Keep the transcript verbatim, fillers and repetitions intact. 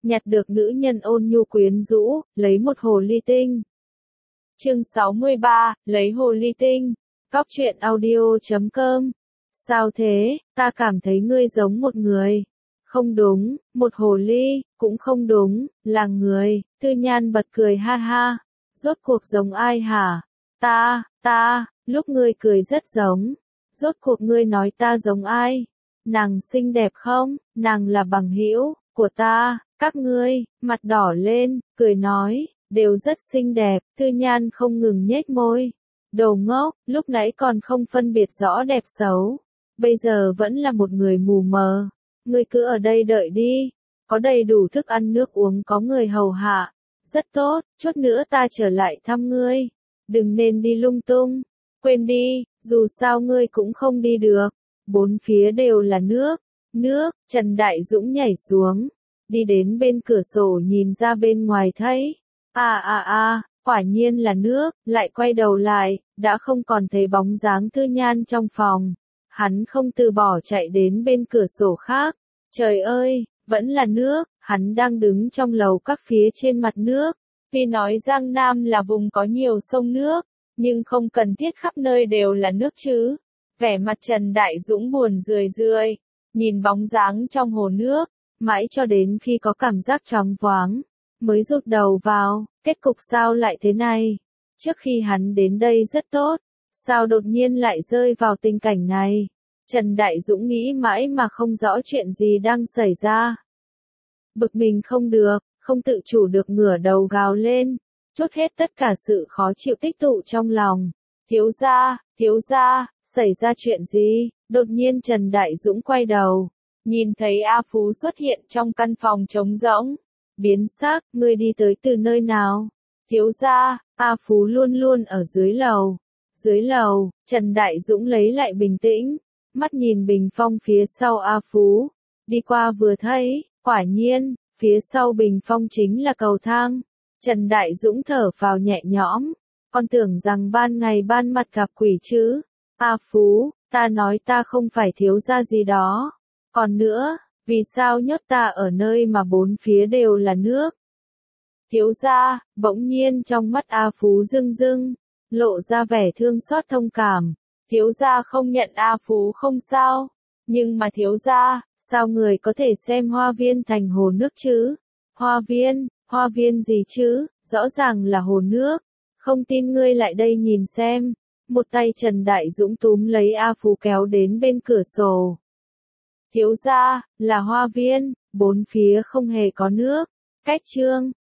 nhặt được nữ nhân ôn nhu quyến rũ, lấy một hồ ly tinh. Chương sáu mươi ba, lấy hồ ly tinh. Cóc truyện audio chấm com. Sao thế, ta cảm thấy ngươi giống một người. Không đúng, một hồ ly, cũng không đúng, là người. Tư Nhan bật cười ha ha. Rốt cuộc giống ai hả? Ta, ta, lúc ngươi cười rất giống. Rốt cuộc ngươi nói ta giống ai? Nàng xinh đẹp không? Nàng là bằng hữu của ta. Các ngươi, mặt đỏ lên, cười nói, đều rất xinh đẹp. Tư Nhan không ngừng nhếch môi. Đồ ngốc, lúc nãy còn không phân biệt rõ đẹp xấu. Bây giờ vẫn là một người mù mờ. Ngươi cứ ở đây đợi đi. Có đầy đủ thức ăn nước uống, có người hầu hạ. Rất tốt, chút nữa ta trở lại thăm ngươi. Đừng nên đi lung tung. Quên đi, dù sao ngươi cũng không đi được. Bốn phía đều là nước. Nước, Trần Đại Dũng nhảy xuống. Đi đến bên cửa sổ nhìn ra bên ngoài thấy. À à à, quả nhiên là nước, lại quay đầu lại, đã không còn thấy bóng dáng Tư Nhan trong phòng. Hắn không từ bỏ chạy đến bên cửa sổ khác. Trời ơi, vẫn là nước, hắn đang đứng trong lầu các phía trên mặt nước. Tuy nói Giang Nam là vùng có nhiều sông nước, nhưng không cần thiết khắp nơi đều là nước chứ. Vẻ mặt Trần Đại Dũng buồn rười rượi, nhìn bóng dáng trong hồ nước, mãi cho đến khi có cảm giác choáng váng, mới rụt đầu vào, kết cục sao lại thế này? Trước khi hắn đến đây rất tốt, sao đột nhiên lại rơi vào tình cảnh này? Trần Đại Dũng nghĩ mãi mà không rõ chuyện gì đang xảy ra. Bực mình không được, không tự chủ được ngửa đầu gào lên, trút hết tất cả sự khó chịu tích tụ trong lòng. Thiếu gia, thiếu gia, xảy ra chuyện gì? Đột nhiên Trần Đại Dũng quay đầu, nhìn thấy A Phú xuất hiện trong căn phòng trống rỗng. Biến sắc, ngươi đi tới từ nơi nào? Thiếu gia, A Phú luôn luôn ở dưới lầu. Dưới lầu, Trần Đại Dũng lấy lại bình tĩnh, mắt nhìn bình phong phía sau A Phú. Đi qua vừa thấy, quả nhiên, phía sau bình phong chính là cầu thang. Trần Đại Dũng thở phào nhẹ nhõm, con tưởng rằng ban ngày ban mặt gặp quỷ chứ. A Phú, ta nói ta không phải thiếu gia gì đó. Còn nữa, vì sao nhốt ta ở nơi mà bốn phía đều là nước? Thiếu gia, bỗng nhiên trong mắt A Phú rưng rưng, lộ ra vẻ thương xót thông cảm. Thiếu gia không nhận A Phú không sao, nhưng mà thiếu gia, sao người có thể xem hoa viên thành hồ nước chứ? Hoa viên, hoa viên gì chứ, rõ ràng là hồ nước. Không tin ngươi lại đây nhìn xem. Một tay Trần Đại Dũng túm lấy A Phú kéo đến bên cửa sổ. Thiếu gia, là hoa viên, bốn phía không hề có nước. Cách chương,